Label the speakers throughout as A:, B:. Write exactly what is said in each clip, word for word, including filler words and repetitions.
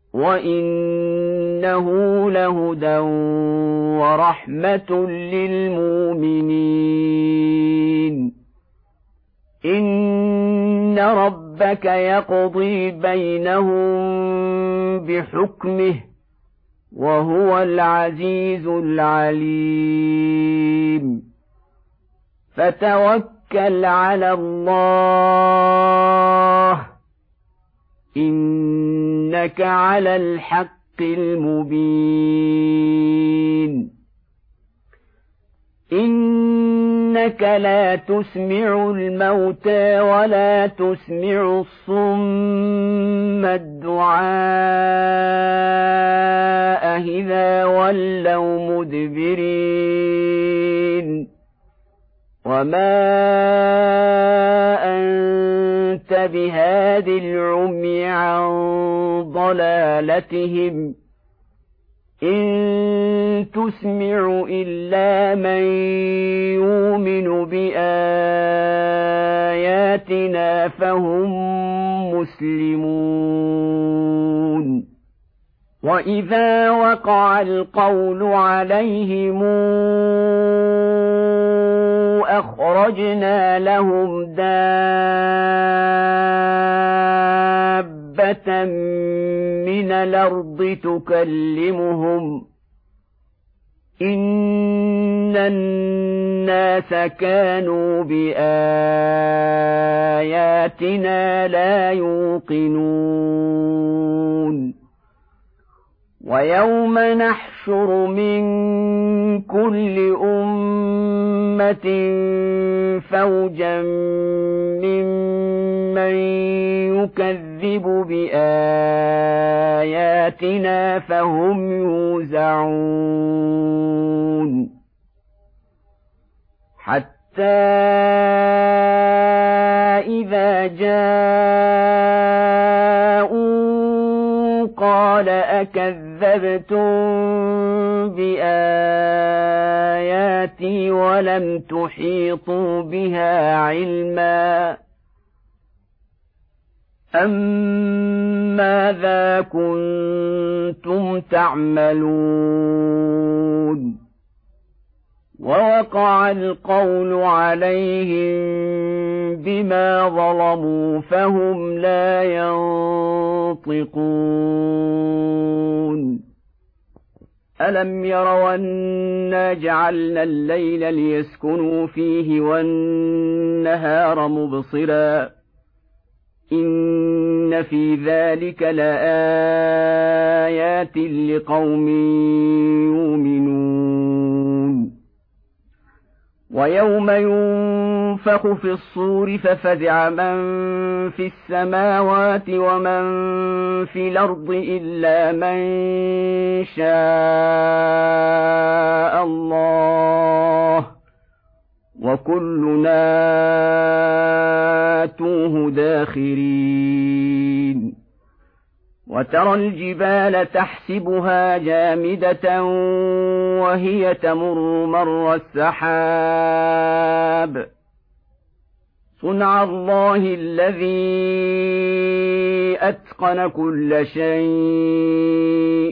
A: وإنه لهدى ورحمة للمؤمنين إن ربك يقضي بينهم بحكمه وهو العزيز العليم فتوكل على الله إنك على الحق المبين إنك لا تسمع الموتى ولا تسمع الصم الدعاء إذا ولوا مدبرين وما أنت بهاد العمي عن ضلالتهم إن تسمع إلا من يؤمن بآياتنا فهم مسلمون وإذا وقع القول عليهم أخرجنا لهم دابة من الأرض تكلمهم إن الناس كانوا بآياتنا لا يوقنون ويوم نحشر من كل أمة فوجا ممن يكذب بآياتنا فهم يوزعون حتى إذا جاءوا قال أكذبتم بآياتي ولم تحيطوا بها علما أم ماذا كنتم تعملون ووقع القول عليهم بما ظلموا فهم لا ينطقون ألم يروا أنا جعلنا الليل ليسكنوا فيه والنهار مبصرا إن في ذلك لآيات لقوم يؤمنون ويوم ينفخ في الصور ففزع من في السماوات ومن في الأرض إلا من شاء الله وكلنا آتوه داخرين وترى الجبال تحسبها جامدة وهي تمر مر السحاب صنع الله الذي أتقن كل شيء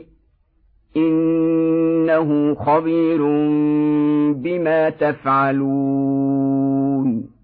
A: إنه خبير بما تفعلون